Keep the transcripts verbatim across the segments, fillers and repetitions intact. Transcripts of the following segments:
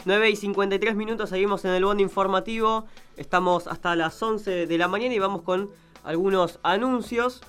nueve y cincuenta y tres minutos, seguimos en el bondi informativo. Estamos hasta las once de la mañana y vamos con algunos anuncios.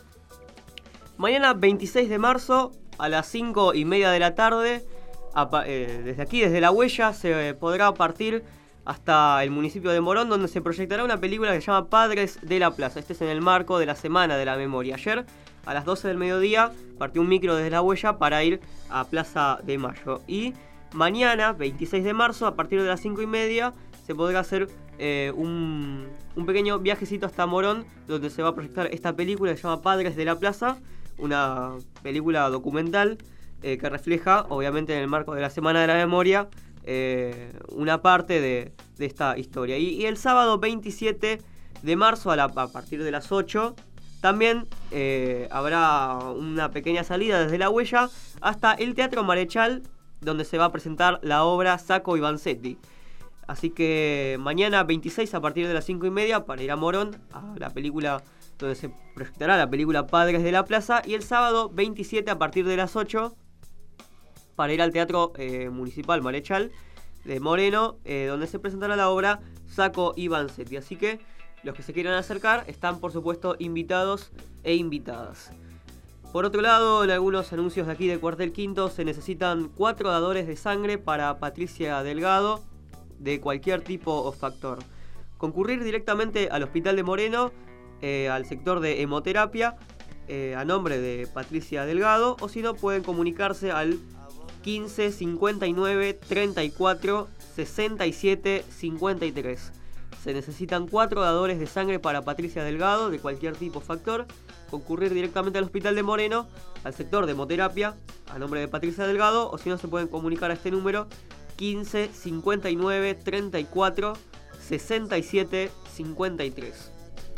Mañana veintiséis de marzo a las cinco y media de la tarde, desde aquí, desde La Huella, se podrá partir hasta el municipio de Morón, donde se proyectará una película que se llama Padres de la Plaza. Este es en el marco de la Semana de la Memoria. Ayer, a las doce del mediodía, partió un micro desde La Huella para ir a Plaza de Mayo. Y mañana, veintiséis de marzo, a partir de las cinco y media, se podrá hacer eh, un, un pequeño viajecito hasta Morón, donde se va a proyectar esta película que se llama Padres de la Plaza, una película documental eh, que refleja, obviamente en el marco de la Semana de la Memoria, eh, una parte de, de esta historia. Y, y el sábado veintisiete de marzo, a, la, a partir de las ocho, también eh, habrá una pequeña salida desde La Huella hasta el Teatro Marechal, donde se va a presentar la obra Sacco y Vanzetti. Así que mañana veintiséis a partir de las cinco y media para ir a Morón, a la película donde se proyectará la película Padres de la Plaza, y el sábado veintisiete a partir de las ocho para ir al Teatro eh, Municipal Marechal de Moreno, eh, donde se presentará la obra Sacco y Vanzetti. Así que los que se quieran acercar están, por supuesto, invitados e invitadas. Por otro lado, en algunos anuncios de aquí de Cuartel Quinto, se necesitan cuatro dadores de sangre para Patricia Delgado, de cualquier tipo o factor. Concurrir directamente al Hospital de Moreno, eh, al sector de hemoterapia, eh, a nombre de Patricia Delgado, o si no, pueden comunicarse al quince cincuenta y nueve treinta y cuatro sesenta y siete cincuenta y tres. Se necesitan cuatro dadores de sangre para Patricia Delgado, de cualquier tipo o factor. Concurrir directamente al Hospital de Moreno, al sector de hemoterapia, a nombre de Patricia Delgado, o si no, se pueden comunicar a este número quince cincuenta y nueve treinta y cuatro sesenta y siete cincuenta y tres.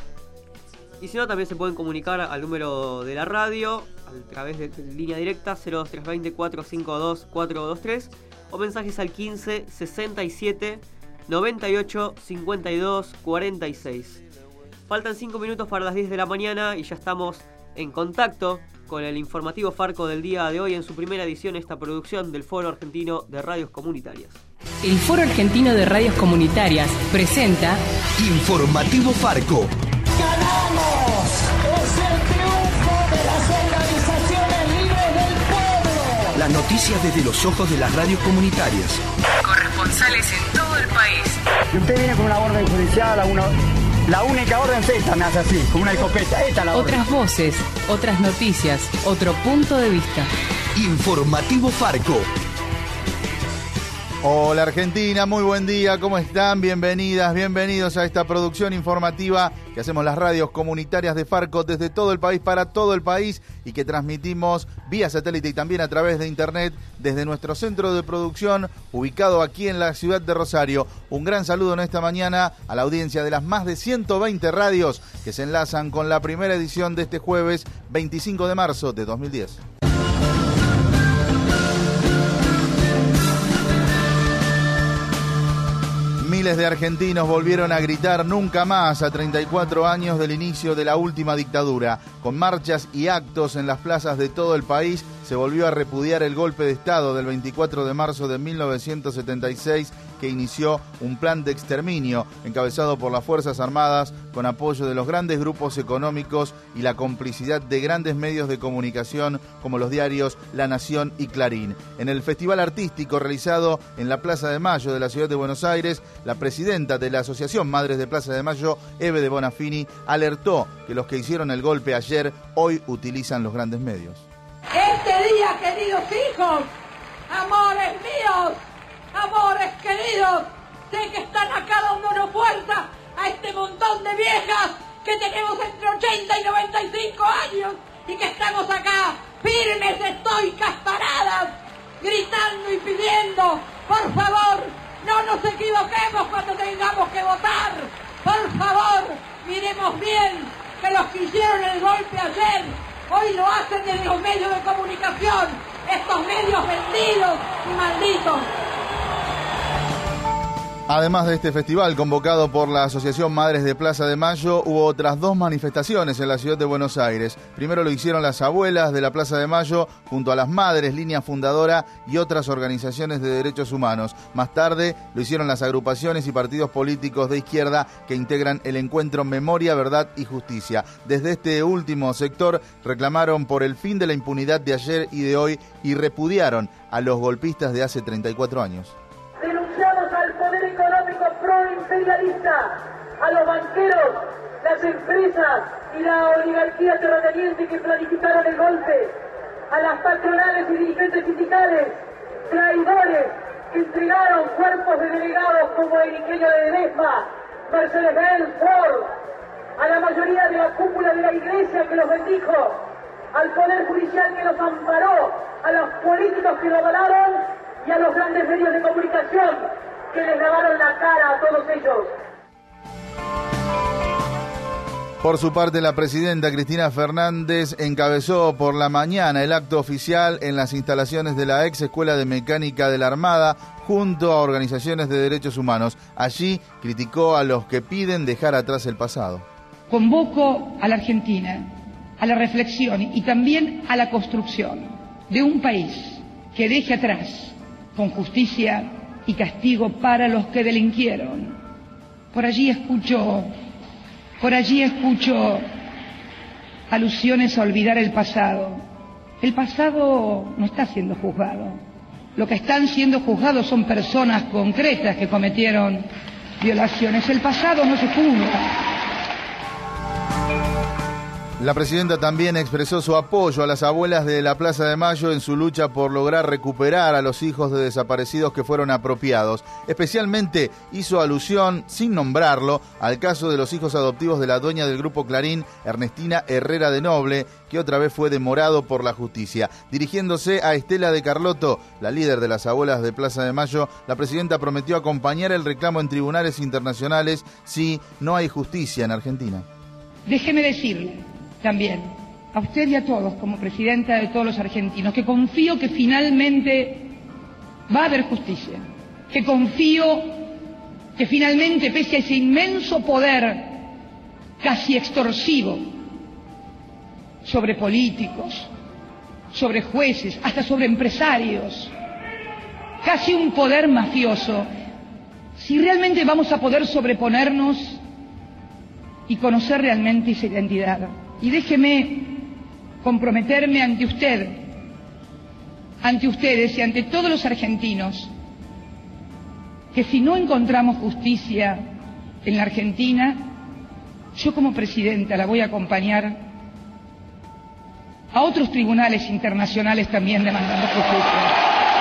Y si no, también se pueden comunicar al número de la radio a través de línea directa cero dos tres dos cero cuatro cinco dos cuatro dos tres o mensajes al quince sesenta y siete noventa y ocho cincuenta y dos cuarenta y seis. Faltan cinco minutos para las diez de la mañana y ya estamos en contacto con el informativo Farco del día de hoy en su primera edición, esta producción del Foro Argentino de Radios Comunitarias. El Foro Argentino de Radios Comunitarias presenta Informativo Farco. ¡Ganamos! ¡Es el triunfo de las organizaciones libres del pueblo! Las noticias desde los ojos de las radios comunitarias. Corresponsales en todo el país. Y usted viene con una orden judicial, a una... La única orden es esta, me hace así, con una escopeta. Esta es la orden. Otras voces, otras noticias, otro punto de vista. Informativo Farco. Hola Argentina, muy buen día, ¿cómo están? Bienvenidas, bienvenidos a esta producción informativa que hacemos las radios comunitarias de Farco desde todo el país para todo el país y que transmitimos vía satélite y también a través de internet desde nuestro centro de producción ubicado aquí en la ciudad de Rosario. Un gran saludo en esta mañana a la audiencia de las más de ciento veinte radios que se enlazan con la primera edición de este jueves veinticinco de marzo de dos mil diez. Miles de argentinos volvieron a gritar nunca más a treinta y cuatro años del inicio de la última dictadura. Con marchas y actos en las plazas de todo el país, se volvió a repudiar el golpe de Estado del veinticuatro de marzo de mil novecientos setenta y seis, que inició un plan de exterminio encabezado por las Fuerzas Armadas con apoyo de los grandes grupos económicos y la complicidad de grandes medios de comunicación como los diarios La Nación y Clarín. En el festival artístico realizado en la Plaza de Mayo de la ciudad de Buenos Aires, la presidenta de la Asociación Madres de Plaza de Mayo, Eve de Bonafini, alertó que los que hicieron el golpe ayer hoy utilizan los grandes medios. Este día, queridos hijos, amores míos, amores queridos, sé que están acá dándonos fuerza a este montón de viejas que tenemos entre ochenta y noventa y cinco años y que estamos acá firmes, estoicas, paradas, gritando y pidiendo, por favor, no nos equivoquemos cuando tengamos que votar, por favor, miremos bien que los que hicieron el golpe ayer hoy lo hacen desde los medios de comunicación, estos medios vendidos y malditos. Además de este festival convocado por la Asociación Madres de Plaza de Mayo, hubo otras dos manifestaciones en la ciudad de Buenos Aires. Primero lo hicieron las abuelas de la Plaza de Mayo junto a las madres, línea fundadora y otras organizaciones de derechos humanos. Más tarde lo hicieron las agrupaciones y partidos políticos de izquierda que integran el encuentro Memoria, Verdad y Justicia. Desde este último sector reclamaron por el fin de la impunidad de ayer y de hoy y repudiaron a los golpistas de hace treinta y cuatro años. Denunciamos al poder económico pro-imperialista, a los banqueros, las empresas y la oligarquía terrateniente que planificaron el golpe, a las patronales y dirigentes sindicales, traidores que entregaron cuerpos de delegados como el ingenio de Ledesma, Mercedes-Benz, Ford, a la mayoría de la cúpula de la iglesia que los bendijo, al poder judicial que los amparó, a los políticos que lo avalaron y a los grandes medios de comunicación que les lavaron la cara a todos ellos. Por su parte, la presidenta Cristina Fernández encabezó por la mañana el acto oficial en las instalaciones de la ex Escuela de Mecánica de la Armada junto a organizaciones de derechos humanos. Allí criticó a los que piden dejar atrás el pasado. Convoco a la Argentina a la reflexión y también a la construcción de un país que deje atrás con justicia y castigo para los que delinquieron. Por allí escucho, por allí escucho alusiones a olvidar el pasado. El pasado no está siendo juzgado. Lo que están siendo juzgados son personas concretas que cometieron violaciones. El pasado no se juzga. La presidenta también expresó su apoyo a las abuelas de la Plaza de Mayo en su lucha por lograr recuperar a los hijos de desaparecidos que fueron apropiados. Especialmente hizo alusión, sin nombrarlo, al caso de los hijos adoptivos de la dueña del Grupo Clarín, Ernestina Herrera de Noble, que otra vez fue demorado por la justicia. Dirigiéndose a Estela de Carlotto, la líder de las abuelas de Plaza de Mayo, la presidenta prometió acompañar el reclamo en tribunales internacionales si no hay justicia en Argentina. Déjeme decirle también a usted y a todos, como presidenta de todos los argentinos, que confío que finalmente va a haber justicia, que confío que finalmente, pese a ese inmenso poder casi extorsivo sobre políticos, sobre jueces, hasta sobre empresarios, casi un poder mafioso, si realmente vamos a poder sobreponernos y conocer realmente esa identidad. Y déjeme comprometerme ante usted, ante ustedes y ante todos los argentinos, que si no encontramos justicia en la Argentina, yo como presidenta la voy a acompañar a otros tribunales internacionales también demandando justicia.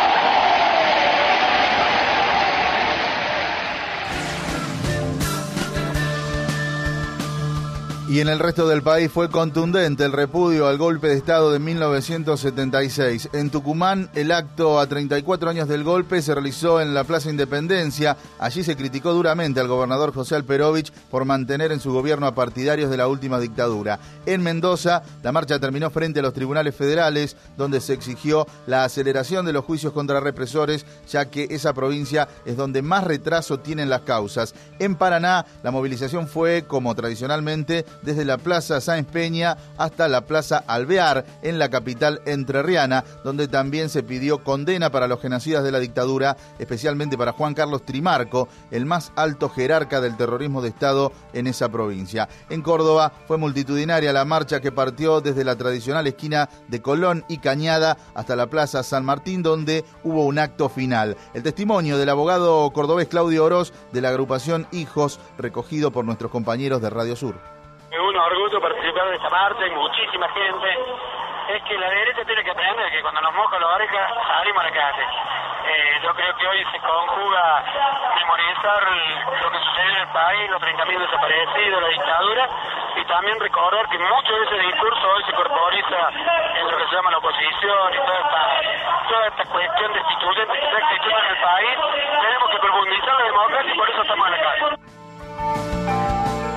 Y en el resto del país fue contundente el repudio al golpe de Estado de mil novecientos setenta y seis. En Tucumán, el acto a treinta y cuatro años del golpe se realizó en la Plaza Independencia. Allí se criticó duramente al gobernador José Alperovich por mantener en su gobierno a partidarios de la última dictadura. En Mendoza, la marcha terminó frente a los tribunales federales, donde se exigió la aceleración de los juicios contra represores, ya que esa provincia es donde más retraso tienen las causas. En Paraná, la movilización fue, como tradicionalmente, desde la Plaza Sáenz Peña hasta la Plaza Alvear, en la capital entrerriana, donde también se pidió condena para los genocidas de la dictadura, especialmente para Juan Carlos Trimarco, el más alto jerarca del terrorismo de Estado en esa provincia. En Córdoba fue multitudinaria la marcha que partió desde la tradicional esquina de Colón y Cañada hasta la Plaza San Martín, donde hubo un acto final. El testimonio del abogado cordobés Claudio Oroz, de la agrupación Hijos, recogido por nuestros compañeros de Radio Sur. Es un orgullo participar de esta marcha, hay muchísima gente. Es que la derecha tiene que aprender que cuando nos moja la oreja salimos a la calle. Eh, yo creo que hoy se conjuga memorizar lo que sucedió en el país, los treinta mil desaparecidos, la dictadura, y también recordar que mucho de ese discurso hoy se corporiza en lo que se llama la oposición y toda esta, toda esta cuestión destituyente que se existe en el país. Tenemos que profundizar la democracia y por eso estamos en la calle.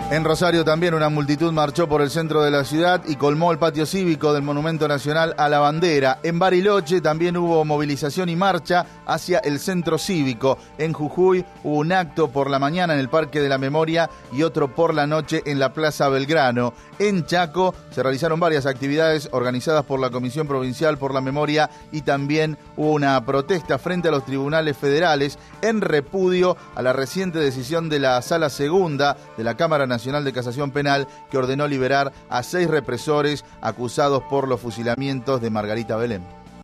En Rosario también una multitud marchó por el centro de la ciudad y colmó el patio cívico del Monumento Nacional a la Bandera. En Bariloche también hubo movilización y marcha hacia el centro cívico. En Jujuy hubo un acto por la mañana en el Parque de la Memoria y otro por la noche en la Plaza Belgrano. En Chaco se realizaron varias actividades organizadas por la Comisión Provincial por la Memoria y también hubo una protesta frente a los tribunales federales en repudio a la reciente decisión de la Sala Segunda de la Cámara Nacional de Casación Penal que ordenó liberar a seis represores acusados por los fusilamientos de Margarita Belén.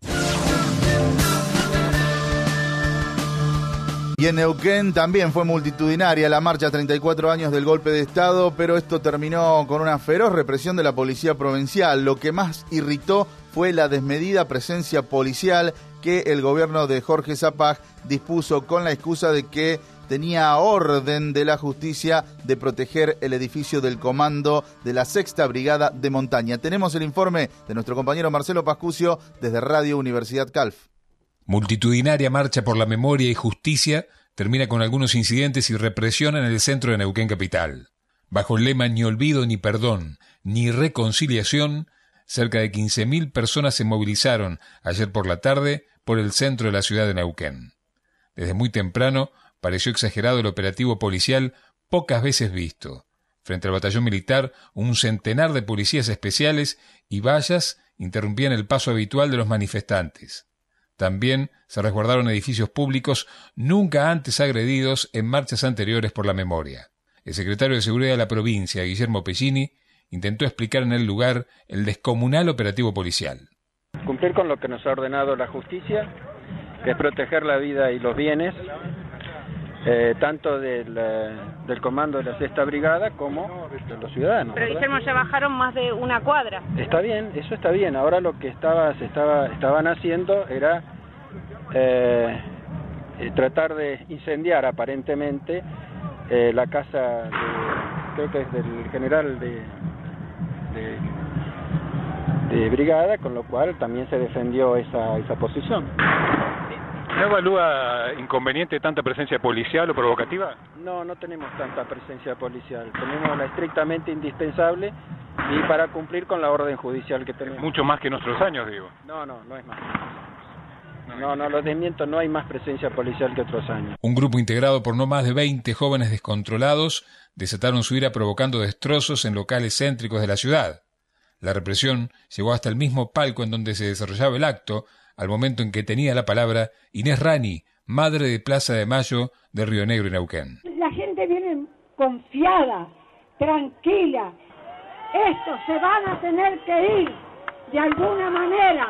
Y en Neuquén también fue multitudinaria la marcha a treinta y cuatro años del golpe de Estado, pero esto terminó con una feroz represión de la policía provincial. Lo que más irritó fue la desmedida presencia policial que el gobierno de Jorge Zapag dispuso con la excusa de que tenía orden de la justicia de proteger el edificio del comando de la Sexta Brigada de Montaña. Tenemos el informe de nuestro compañero Marcelo Pascucio desde Radio Universidad Calf. Multitudinaria marcha por la memoria y justicia termina con algunos incidentes y represión en el centro de Neuquén capital. Bajo el lema ni olvido ni perdón, ni reconciliación, cerca de quince mil personas se movilizaron ayer por la tarde por el centro de la ciudad de Neuquén. Desde muy temprano pareció exagerado el operativo policial pocas veces visto. Frente al batallón militar, un centenar de policías especiales y vallas interrumpían el paso habitual de los manifestantes. También se resguardaron edificios públicos nunca antes agredidos en marchas anteriores por la memoria. El secretario de Seguridad de la provincia, Guillermo Pellini, intentó explicar en el lugar el descomunal operativo policial. Cumplir con lo que nos ha ordenado la justicia, que es proteger la vida y los bienes, eh, tanto del, eh, del comando de la Sexta Brigada como de los ciudadanos. Pero Guillermo, ya bajaron más de una cuadra. Está bien, eso está bien. Ahora lo que estaba, se estaba, estaban haciendo era eh, eh, tratar de incendiar aparentemente eh, la casa, de, creo que es del general de, de, de brigada, con lo cual también se defendió esa, esa posición. ¿No evalúa inconveniente tanta presencia policial o provocativa? No, no tenemos tanta presencia policial. Tenemos la estrictamente indispensable y para cumplir con la orden judicial que tenemos. Mucho más que en otros años, digo. No, no, no es más. No, no, los desmiento, no hay más presencia policial que otros años. Un grupo integrado por no más de veinte jóvenes descontrolados desataron su ira provocando destrozos en locales céntricos de la ciudad. La represión llegó hasta el mismo palco en donde se desarrollaba el acto, al momento en que tenía la palabra Inés Rani, madre de Plaza de Mayo de Río Negro y Neuquén. La gente viene confiada, tranquila. Estos se van a tener que ir de alguna manera.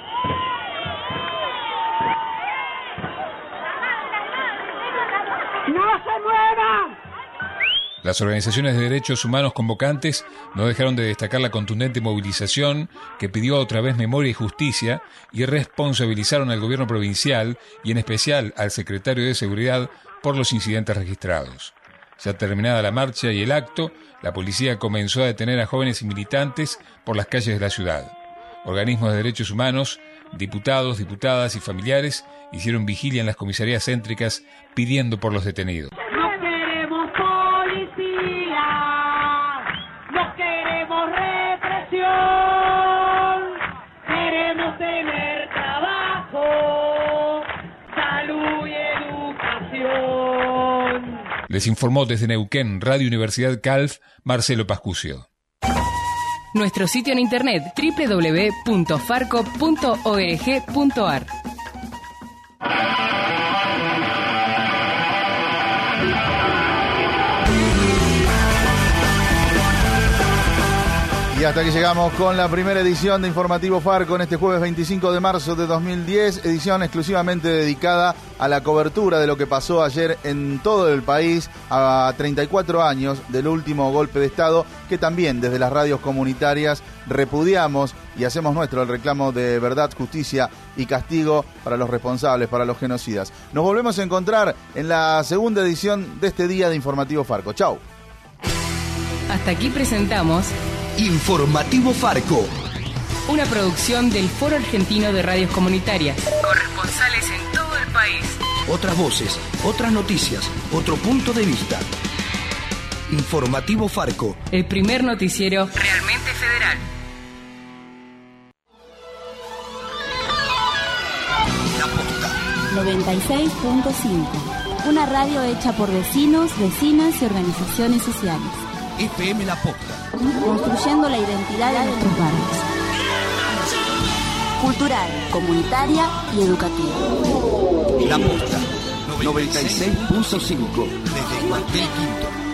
¡No se muevan! Las organizaciones de derechos humanos convocantes no dejaron de destacar la contundente movilización que pidió otra vez memoria y justicia y responsabilizaron al gobierno provincial y en especial al secretario de Seguridad por los incidentes registrados. Ya terminada la marcha y el acto, la policía comenzó a detener a jóvenes y militantes por las calles de la ciudad. Organismos de derechos humanos, diputados, diputadas y familiares hicieron vigilia en las comisarías céntricas pidiendo por los detenidos. No queremos policía, no queremos represión, queremos tener trabajo, salud y educación. Les informó desde Neuquén, Radio Universidad Calf, Marcelo Pascucio. Nuestro sitio en internet doble u doble u doble u punto farco punto org punto ar. Y hasta aquí llegamos con la primera edición de Informativo Farco en este jueves veinticinco de marzo de dos mil diez, edición exclusivamente dedicada a la cobertura de lo que pasó ayer en todo el país a treinta y cuatro años del último golpe de Estado, que también desde las radios comunitarias repudiamos y hacemos nuestro el reclamo de verdad, justicia y castigo para los responsables, para los genocidas. Nos volvemos a encontrar en la segunda edición de este día de Informativo Farco. Chau. Hasta aquí presentamos Informativo Farco, una producción del Foro Argentino de Radios Comunitarias. Corresponsales en todo el país. otras voces, otras noticias, otro punto de vista. Informativo Farco. El primer noticiero realmente federal. noventa y seis punto cinco. Una radio hecha por vecinos, vecinas y organizaciones sociales. F M La Posta. Construyendo la identidad de nuestros barrios. Cultural, comunitaria y educativa. La Posta. noventa y seis punto cinco. Desde Martel Quinto.